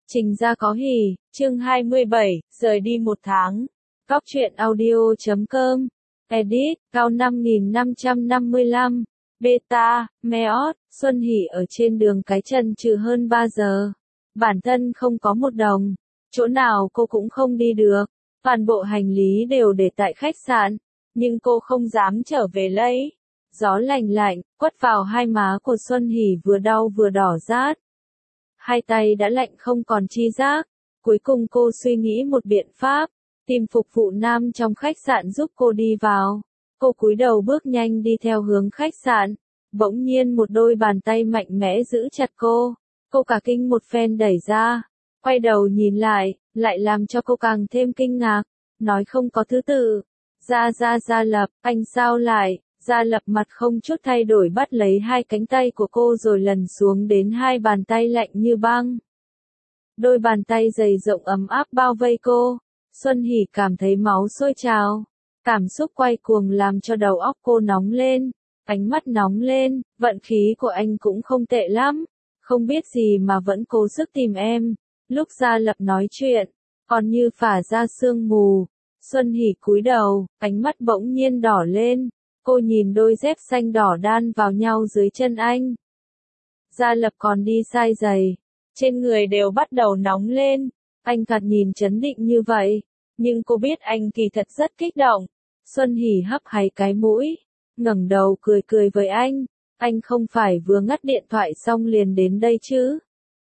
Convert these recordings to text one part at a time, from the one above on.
Trình ra có hỉ, chương 27, rời đi 1 tháng. Góc truyện audio.com. Edit, cao 5555. Beta, Meot, Xuân Hỷ ở trên đường cái chân trừ hơn 3 giờ. Bản thân không có 1 đồng. Chỗ nào cô cũng không đi được. Toàn bộ hành lý đều để tại khách sạn. Nhưng cô không dám trở về lấy. Gió lạnh lạnh, quất vào hai má của Xuân Hỷ vừa đau vừa đỏ rát. Hai tay đã lạnh không còn chi giác. Cuối cùng cô suy nghĩ một biện pháp, tìm phục vụ nam trong khách sạn giúp cô đi vào. Cô cúi đầu bước nhanh đi theo hướng khách sạn. Bỗng nhiên một đôi bàn tay mạnh mẽ giữ chặt cô. Cô cả kinh một phen đẩy ra. Quay đầu nhìn lại làm cho cô càng thêm kinh ngạc. Nói không có thứ tự. Gia Lập, anh sao lại? Gia Lập mặt không chút thay đổi bắt lấy hai cánh tay của cô rồi lần xuống đến hai bàn tay lạnh như băng. Đôi bàn tay dày rộng ấm áp bao vây cô. Xuân Hỷ cảm thấy máu sôi trào. Cảm xúc quay cuồng làm cho đầu óc cô nóng lên. Ánh mắt nóng lên, vận khí của anh cũng không tệ lắm. Không biết gì mà vẫn cố sức tìm em. Lúc Gia Lập nói chuyện, còn như phả ra sương mù. Xuân Hỷ cúi đầu, ánh mắt bỗng nhiên đỏ lên. Cô nhìn đôi dép xanh đỏ đan vào nhau dưới chân anh. Gia Lập còn đi sai giày. Trên người đều bắt đầu nóng lên. Anh thật nhìn trấn định như vậy. Nhưng cô biết anh kỳ thật rất kích động. Xuân Hỷ hấp háy cái mũi. Ngẩng đầu cười với anh. Anh không phải vừa ngắt điện thoại xong liền đến đây chứ?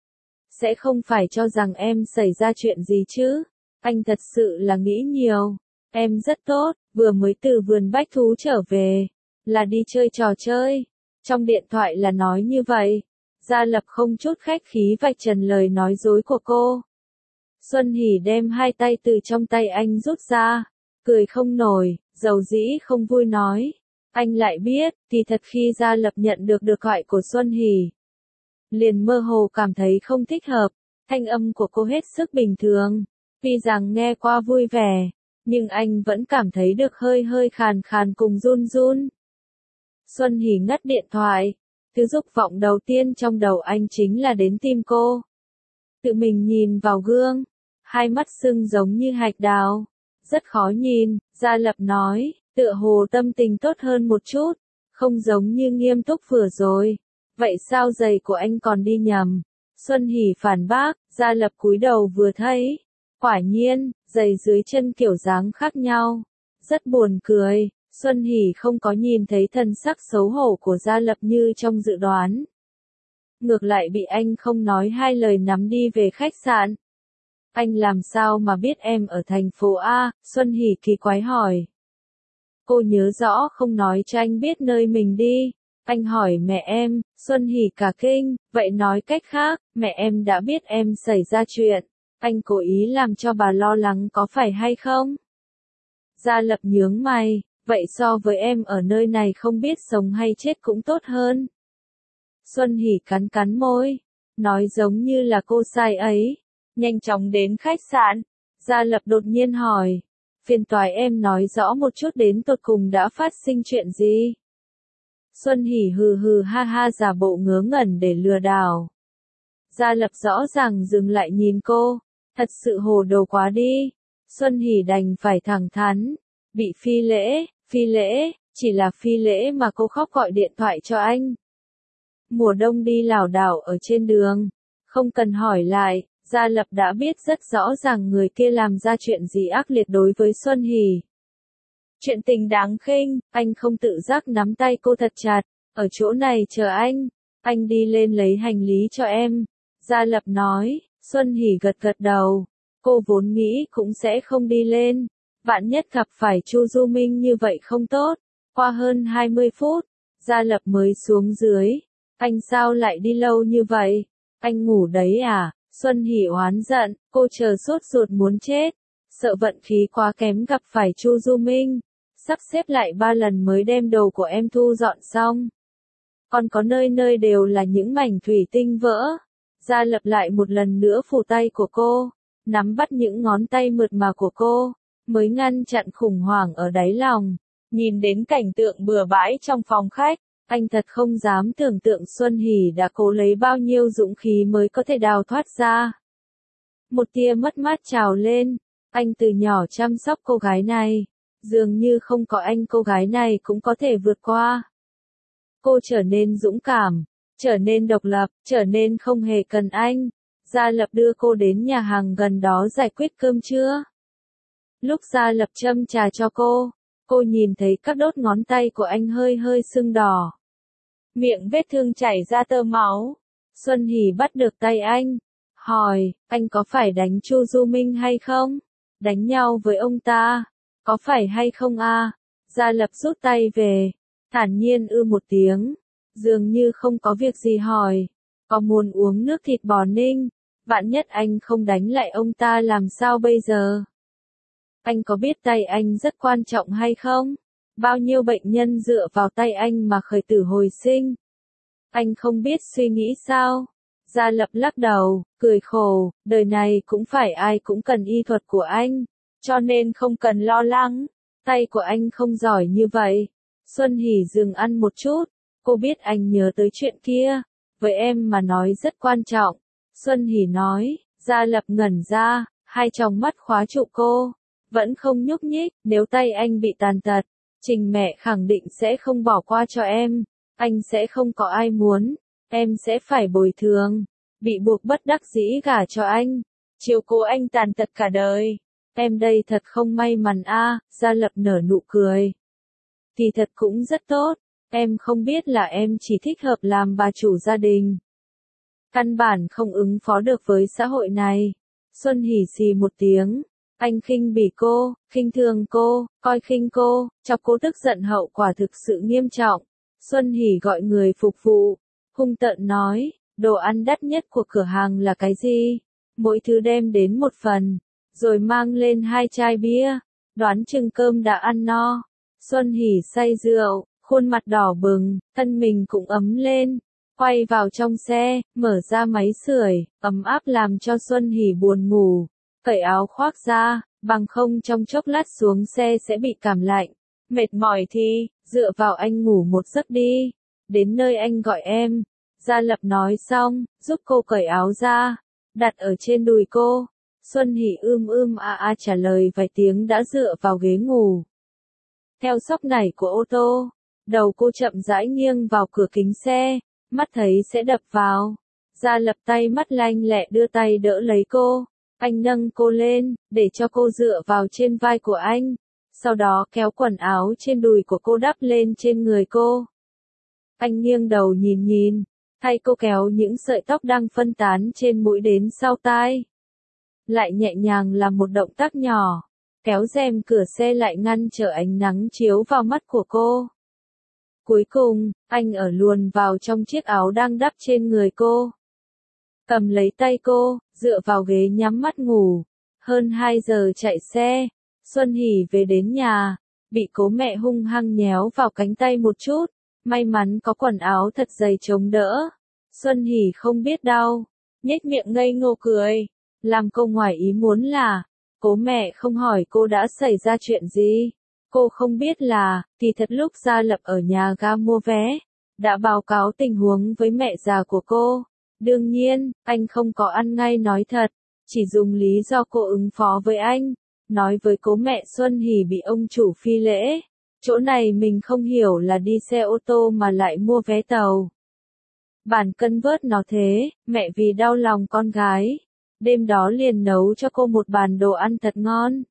Sẽ không phải cho rằng em xảy ra chuyện gì chứ? Anh thật sự là nghĩ nhiều. Em rất tốt, vừa mới từ vườn bách thú trở về. Là đi chơi trò chơi. Trong điện thoại là nói như vậy. Gia Lập không chút khách khí vạch trần lời nói dối của cô. Xuân Hỷ đem hai tay từ trong tay anh rút ra. Cười không nổi, dầu dĩ không vui nói. Anh lại biết, kỳ thật khi Gia Lập nhận được điện thoại của Xuân Hỷ, liền mơ hồ cảm thấy không thích hợp. Thanh âm của cô hết sức bình thường. Tuy rằng nghe qua vui vẻ, nhưng anh vẫn cảm thấy được hơi khàn khàn cùng run run. Xuân Hỷ ngắt điện thoại. Thứ dục vọng đầu tiên trong đầu anh chính là đến tìm cô. Tự mình nhìn vào gương. Hai mắt sưng giống như hạch đào. Rất khó nhìn, Gia Lập nói, tựa hồ tâm tình tốt hơn một chút. Không giống như nghiêm túc vừa rồi. Vậy sao giày của anh còn đi nhầm? Xuân Hỷ phản bác, Gia Lập cúi đầu vừa thấy. Quả nhiên, giày dưới chân kiểu dáng khác nhau. Rất buồn cười, Xuân Hỷ không có nhìn thấy thần sắc xấu hổ của Gia Lập như trong dự đoán. Ngược lại bị anh không nói hai lời nắm đi về khách sạn. Anh làm sao mà biết em ở thành phố A? Xuân Hỷ kỳ quái hỏi. Cô nhớ rõ không nói cho anh biết nơi mình đi. Anh hỏi mẹ em, Xuân Hỷ cả kinh, vậy nói cách khác, mẹ em đã biết em xảy ra chuyện. Anh cố ý làm cho bà lo lắng có phải hay không? Gia Lập nhướng mày, vậy so với em ở nơi này không biết sống hay chết cũng tốt hơn. Xuân Hỷ cắn môi, nói giống như là cô sai ấy. Nhanh chóng đến khách sạn, Gia Lập đột nhiên hỏi, phiền toái em nói rõ một chút đến tột cùng đã phát sinh chuyện gì? Xuân Hỷ hừ ha giả bộ ngớ ngẩn để lừa đảo. Gia Lập rõ ràng dừng lại nhìn cô, thật sự hồ đồ quá đi. Xuân Hỷ đành phải thẳng thắn, bị phi lễ, chỉ là phi lễ mà cô khóc gọi điện thoại cho anh. Mùa đông đi lảo đảo ở trên đường, không cần hỏi lại, Gia Lập đã biết rất rõ ràng người kia làm ra chuyện gì ác liệt đối với Xuân Hỷ. Chuyện tình đáng khinh, anh không tự giác nắm tay cô thật chặt, ở chỗ này chờ anh đi lên lấy hành lý cho em. Gia Lập nói, Xuân Hỷ gật đầu, cô vốn nghĩ cũng sẽ không đi lên, vạn nhất gặp phải Chu Du Minh như vậy không tốt. Qua hơn 20 phút, Gia Lập mới xuống dưới, anh sao lại đi lâu như vậy, anh ngủ đấy à? Xuân Hỷ oán giận, cô chờ sốt ruột muốn chết, sợ vận khí quá kém gặp phải Chu Du Minh, sắp xếp lại 3 lần mới đem đồ của em thu dọn xong. Còn có nơi đều là những mảnh thủy tinh vỡ. Gia Lập lại một lần nữa phủ tay của cô, nắm bắt những ngón tay mượt mà của cô, mới ngăn chặn khủng hoảng ở đáy lòng. Nhìn đến cảnh tượng bừa bãi trong phòng khách, anh thật không dám tưởng tượng Xuân Hỷ đã cố lấy bao nhiêu dũng khí mới có thể đào thoát ra. Một tia mất mát trào lên, anh từ nhỏ chăm sóc cô gái này, dường như không có anh cô gái này cũng có thể vượt qua. Cô trở nên dũng cảm, trở nên độc lập, trở nên không hề cần anh. Gia Lập đưa cô đến nhà hàng gần đó giải quyết cơm trưa. Lúc Gia Lập châm trà cho cô nhìn thấy các đốt ngón tay của anh hơi hơi sưng đỏ. Miệng vết thương chảy ra tơ máu. Xuân Hỷ bắt được tay anh, hỏi, anh có phải đánh Chu Du Minh hay không? Đánh nhau với ông ta, có phải hay không a? Gia Lập rút tay về, thản nhiên một tiếng, dường như không có việc gì hỏi, có muốn uống nước thịt bò ninh, vạn nhất anh không đánh lại ông ta làm sao bây giờ? Anh có biết tay anh rất quan trọng hay không? Bao nhiêu bệnh nhân dựa vào tay anh mà khởi tử hồi sinh? Anh không biết suy nghĩ sao? Gia Lập lắc đầu, cười khổ, đời này cũng phải ai cũng cần y thuật của anh, cho nên không cần lo lắng, tay của anh không giỏi như vậy. Xuân Hỷ dừng ăn một chút, cô biết anh nhớ tới chuyện kia, với em mà nói rất quan trọng. Xuân Hỷ nói, Gia Lập ngẩn ra, hai tròng mắt khóa trụ cô, vẫn không nhúc nhích, nếu tay anh bị tàn tật, Trình mẹ khẳng định sẽ không bỏ qua cho em, anh sẽ không có ai muốn, em sẽ phải bồi thường, bị buộc bất đắc dĩ gả cho anh, chiếu cố anh tàn tật cả đời. Em đây thật không may mắn a. Gia Lập nở nụ cười. Thì thật cũng rất tốt, em không biết là em chỉ thích hợp làm bà chủ gia đình. Căn bản không ứng phó được với xã hội này. Xuân Hỷ xì một tiếng, anh khinh bỉ cô, khinh thường cô, coi khinh cô, chọc cô tức giận hậu quả thực sự nghiêm trọng. Xuân Hỷ gọi người phục vụ, hung tợn nói, đồ ăn đắt nhất của cửa hàng là cái gì? Mỗi thứ đem đến một phần, rồi mang lên 2 chai bia, đoán chừng cơm đã ăn no. Xuân Hỷ say rượu, khuôn mặt đỏ bừng, thân mình cũng ấm lên, quay vào trong xe, mở ra máy sưởi, ấm áp làm cho Xuân Hỷ buồn ngủ, cởi áo khoác ra, bằng không trong chốc lát xuống xe sẽ bị cảm lạnh. Mệt mỏi thì, dựa vào anh ngủ một giấc đi, đến nơi anh gọi em. Gia Lập nói xong, giúp cô cởi áo ra, đặt ở trên đùi cô. Xuân Hỷ trả lời vài tiếng đã dựa vào ghế ngủ. Theo xốc nảy của ô tô, đầu cô chậm rãi nghiêng vào cửa kính xe, mắt thấy sẽ đập vào. Gia Lập tay mắt lanh lẹ đưa tay đỡ lấy cô, anh nâng cô lên, để cho cô dựa vào trên vai của anh, sau đó kéo quần áo trên đùi của cô đắp lên trên người cô. Anh nghiêng đầu nhìn, thay cô kéo những sợi tóc đang phân tán trên mũi đến sau tai. Lại nhẹ nhàng làm một động tác nhỏ, kéo rèm cửa xe lại ngăn trở ánh nắng chiếu vào mắt của cô. Cuối cùng, anh ở luồn vào trong chiếc áo đang đắp trên người cô. Cầm lấy tay cô, dựa vào ghế nhắm mắt ngủ. Hơn 2 giờ chạy xe, Xuân Hỷ về đến nhà, bị cố mẹ hung hăng nhéo vào cánh tay một chút, may mắn có quần áo thật dày chống đỡ. Xuân Hỷ không biết đau, nhếch miệng ngây ngô cười. Làm cô ngoài ý muốn là, cố mẹ không hỏi cô đã xảy ra chuyện gì. Cô không biết là, thì thật lúc Gia Lập ở nhà ga mua vé, đã báo cáo tình huống với mẹ già của cô. Đương nhiên, anh không có ăn ngay nói thật, chỉ dùng lý do cô ứng phó với anh, nói với cố mẹ Xuân Hỷ bị ông chủ phi lễ. Chỗ này mình không hiểu là đi xe ô tô mà lại mua vé tàu. Bản cân vớt nó thế, mẹ vì đau lòng con gái, đêm đó liền nấu cho cô một bàn đồ ăn thật ngon.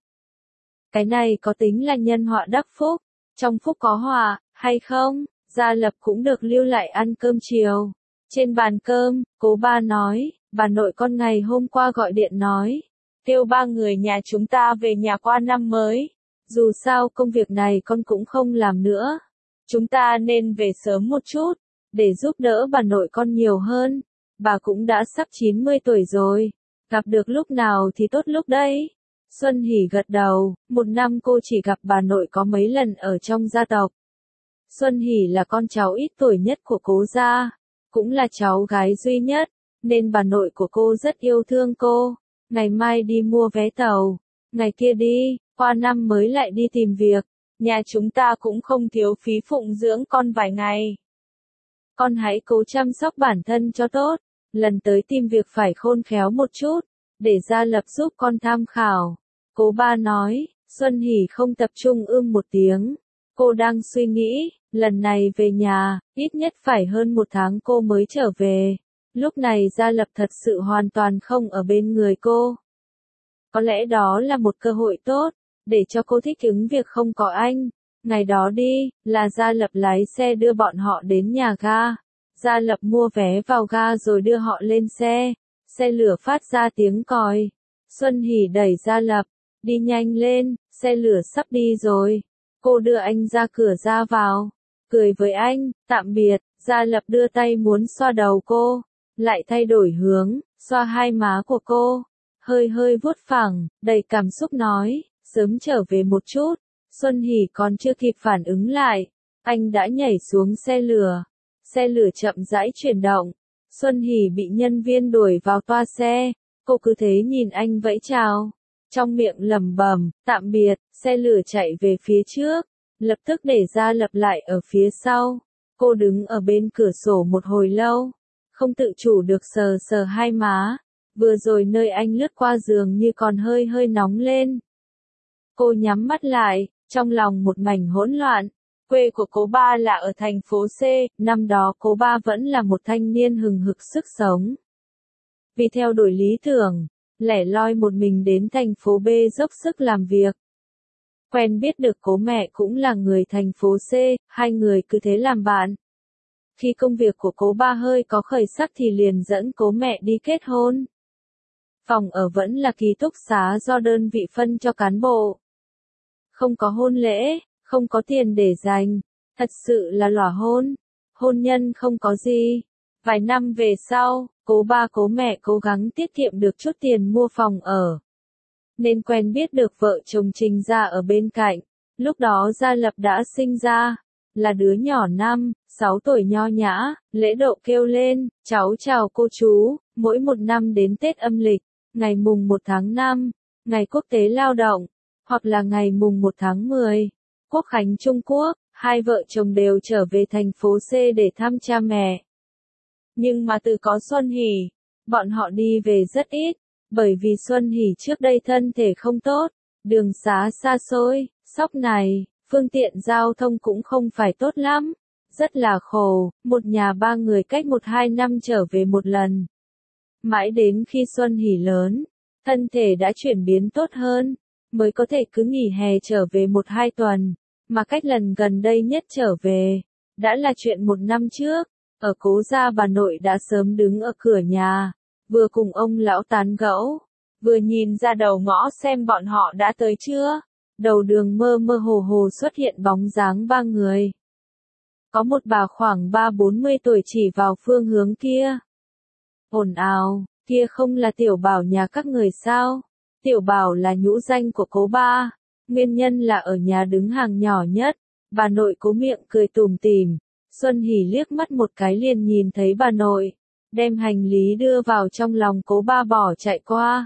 Cái này có tính là nhân họa đắc phúc, trong phúc có họa, hay không? Gia Lập cũng được lưu lại ăn cơm chiều. Trên bàn cơm, cố ba nói, bà nội con ngày hôm qua gọi điện nói, kêu 3 người nhà chúng ta về nhà qua năm mới. Dù sao công việc này con cũng không làm nữa. Chúng ta nên về sớm một chút, để giúp đỡ bà nội con nhiều hơn. Bà cũng đã sắp 90 tuổi rồi, gặp được lúc nào thì tốt lúc đấy. Xuân Hỷ gật đầu, một năm cô chỉ gặp bà nội có mấy lần ở trong gia tộc. Xuân Hỷ là con cháu ít tuổi nhất của cố gia, cũng là cháu gái duy nhất, nên bà nội của cô rất yêu thương cô. Ngày mai đi mua vé tàu, ngày kia đi, qua năm mới lại đi tìm việc, nhà chúng ta cũng không thiếu phí phụng dưỡng con vài ngày. Con hãy cố chăm sóc bản thân cho tốt, lần tới tìm việc phải khôn khéo một chút, để Gia Lập giúp con tham khảo. Cố ba nói, Xuân Hỷ không tập trung một tiếng. Cô đang suy nghĩ, lần này về nhà, ít nhất phải hơn 1 tháng cô mới trở về. Lúc này Gia Lập thật sự hoàn toàn không ở bên người cô. Có lẽ đó là một cơ hội tốt, để cho cô thích ứng việc không có anh. Ngày đó đi, là Gia Lập lái xe đưa bọn họ đến nhà ga. Gia Lập mua vé vào ga rồi đưa họ lên xe. Xe lửa phát ra tiếng còi. Xuân Hỷ đẩy Gia Lập, đi nhanh lên, xe lửa sắp đi rồi. Cô đưa anh ra cửa ra vào, cười với anh, tạm biệt. Gia Lập đưa tay muốn xoa đầu cô, lại thay đổi hướng, xoa hai má của cô, hơi hơi vuốt phẳng, đầy cảm xúc nói, sớm trở về một chút. Xuân Hỷ còn chưa kịp phản ứng lại, anh đã nhảy xuống xe lửa chậm rãi chuyển động. Xuân Hỷ bị nhân viên đuổi vào toa xe, cô cứ thế nhìn anh vẫy chào, trong miệng lẩm bẩm, tạm biệt. Xe lửa chạy về phía trước, lập tức để Gia Lập lại ở phía sau. Cô đứng ở bên cửa sổ một hồi lâu, không tự chủ được sờ sờ hai má, vừa rồi nơi anh lướt qua giường như còn hơi hơi nóng lên. Cô nhắm mắt lại, trong lòng một mảnh hỗn loạn. Quê của cố ba là ở thành phố C, năm đó cố ba vẫn là một thanh niên hừng hực sức sống. Vì theo đuổi lý tưởng, lẻ loi một mình đến thành phố B dốc sức làm việc. Quen biết được cố mẹ cũng là người thành phố C, hai người cứ thế làm bạn. Khi công việc của cố ba hơi có khởi sắc thì liền dẫn cố mẹ đi kết hôn. Phòng ở vẫn là ký túc xá do đơn vị phân cho cán bộ. Không có hôn lễ, không có tiền để dành, thật sự là lỏa hôn. Hôn nhân không có gì. Vài năm về sau, cố ba cố mẹ cố gắng tiết kiệm được chút tiền mua phòng ở, nên quen biết được vợ chồng Trình Gia ở bên cạnh. Lúc đó Gia Lập đã sinh ra, là đứa nhỏ 5-6 tuổi nho nhã, lễ độ kêu lên, cháu chào cô chú. Mỗi một năm đến Tết âm lịch, ngày mùng 1 tháng 5, ngày quốc tế lao động, hoặc là ngày mùng 1 tháng 10, Quốc khánh Trung Quốc, hai vợ chồng đều trở về thành phố C để thăm cha mẹ. Nhưng mà từ có Xuân Hỷ, bọn họ đi về rất ít, bởi vì Xuân Hỷ trước đây thân thể không tốt, đường xá xa xôi, Sóc này, phương tiện giao thông cũng không phải tốt lắm, rất là khổ, một nhà 3 người cách 1-2 năm trở về một lần. Mãi đến khi Xuân Hỷ lớn, thân thể đã chuyển biến tốt hơn, mới có thể cứ nghỉ hè trở về 1-2 tuần, mà cách lần gần đây nhất trở về, đã là chuyện 1 năm trước. Ở cố gia bà nội đã sớm đứng ở cửa nhà, vừa cùng ông lão tán gẫu, vừa nhìn ra đầu ngõ xem bọn họ đã tới chưa. Đầu đường mơ mơ hồ hồ xuất hiện bóng dáng 3 người. Có một bà khoảng 30-40 tuổi chỉ vào phương hướng kia. Ồn ào, kia không là Tiểu Bảo nhà các người sao? Tiểu Bảo là nhũ danh của cố ba, nguyên nhân là ở nhà đứng hàng nhỏ nhất. Bà nội cố miệng cười tủm tỉm. Xuân Hỷ liếc mắt một cái liền nhìn thấy bà nội, đem hành lý đưa vào trong lòng cố ba bỏ chạy qua.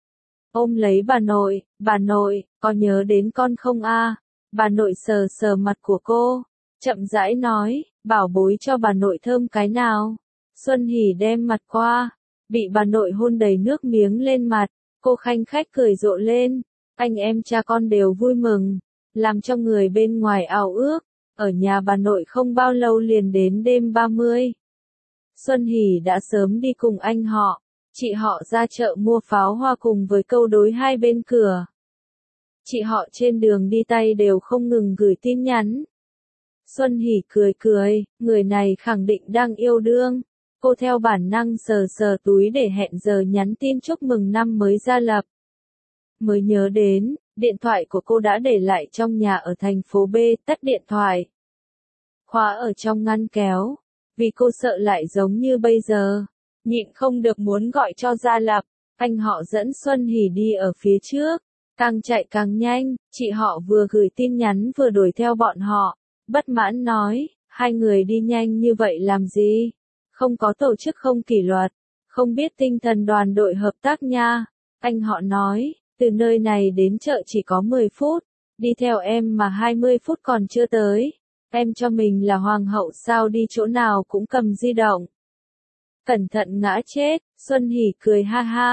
Ôm lấy bà nội, có nhớ đến con không a? Bà nội sờ sờ mặt của cô, chậm rãi nói, bảo bối cho bà nội thơm cái nào. Xuân Hỷ đem mặt qua, bị bà nội hôn đầy nước miếng lên mặt, cô khanh khách cười rộ lên, anh em cha con đều vui mừng, làm cho người bên ngoài ao ước. Ở nhà bà nội không bao lâu liền đến đêm 30. Xuân Hỷ đã sớm đi cùng anh họ, chị họ ra chợ mua pháo hoa cùng với câu đối hai bên cửa. Chị họ trên đường đi tay đều không ngừng gửi tin nhắn. Xuân Hỷ cười cười, người này khẳng định đang yêu đương. Cô theo bản năng sờ sờ túi để hẹn giờ nhắn tin chúc mừng năm mới Gia Lập. Mới nhớ đến, điện thoại của cô đã để lại trong nhà ở thành phố B, tắt điện thoại. Khóa ở trong ngăn kéo, vì cô sợ lại giống như bây giờ, nhịn không được muốn gọi cho Gia Lập. Anh họ dẫn Xuân Hỷ đi ở phía trước, càng chạy càng nhanh, chị họ vừa gửi tin nhắn vừa đuổi theo bọn họ, bất mãn nói, hai người đi nhanh như vậy làm gì? Không có tổ chức không kỷ luật, không biết tinh thần đoàn đội hợp tác nha. Anh họ nói, từ nơi này đến chợ chỉ có 10 phút, đi theo em mà 20 phút còn chưa tới. Em cho mình là hoàng hậu sao đi chỗ nào cũng cầm di động. Cẩn thận ngã chết, Xuân Hỷ cười ha ha.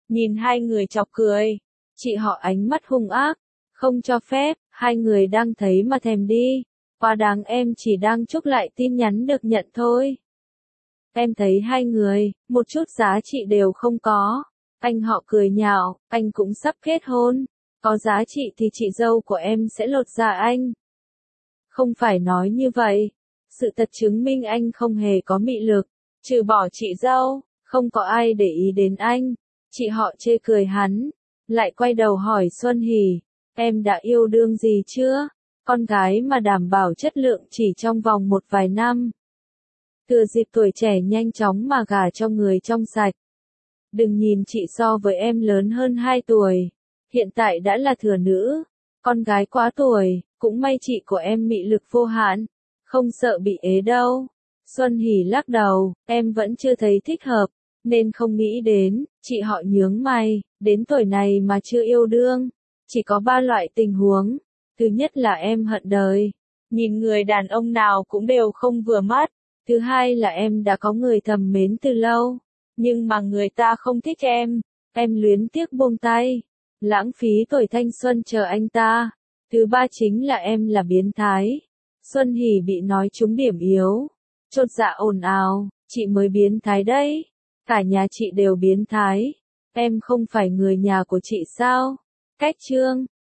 nhìn hai người chọc cười. Chị họ ánh mắt hung ác, không cho phép, hai người đang thấy mà thèm đi. Quá đáng, em chỉ đang chúc lại tin nhắn được nhận thôi. Em thấy hai người, một chút giá trị đều không có. Anh họ cười nhạo, anh cũng sắp kết hôn. Có giá trị thì chị dâu của em sẽ lột da anh. Không phải nói như vậy. Sự thật chứng minh anh không hề có mị lực. Trừ bỏ chị dâu, không có ai để ý đến anh. Chị họ chê cười hắn. Lại quay đầu hỏi Xuân Hỷ, em đã yêu đương gì chưa? Con gái mà đảm bảo chất lượng chỉ trong vòng một vài năm. Thừa dịp tuổi trẻ nhanh chóng mà gả cho người trong sạch. Đừng nhìn chị so với em lớn hơn 2 tuổi. Hiện tại đã là thừa nữ. Con gái quá tuổi, cũng may chị của em mị lực vô hạn. Không sợ bị ế đâu. Xuân Hỷ lắc đầu, em vẫn chưa thấy thích hợp. Nên không nghĩ đến, chị họ nhướng mày, đến tuổi này mà chưa yêu đương. Chỉ có 3 loại tình huống. Thứ nhất là em hận đời. Nhìn người đàn ông nào cũng đều không vừa mắt. Thứ hai là em đã có người thầm mến từ lâu. Nhưng mà người ta không thích em luyến tiếc buông tay. Lãng phí tuổi thanh xuân chờ anh ta. Thứ ba chính là em là biến thái. Xuân Hỷ bị nói trúng điểm yếu. Chột dạ ồn ào, chị mới biến thái đấy. Cả nhà chị đều biến thái. Em không phải người nhà của chị sao? Cách chương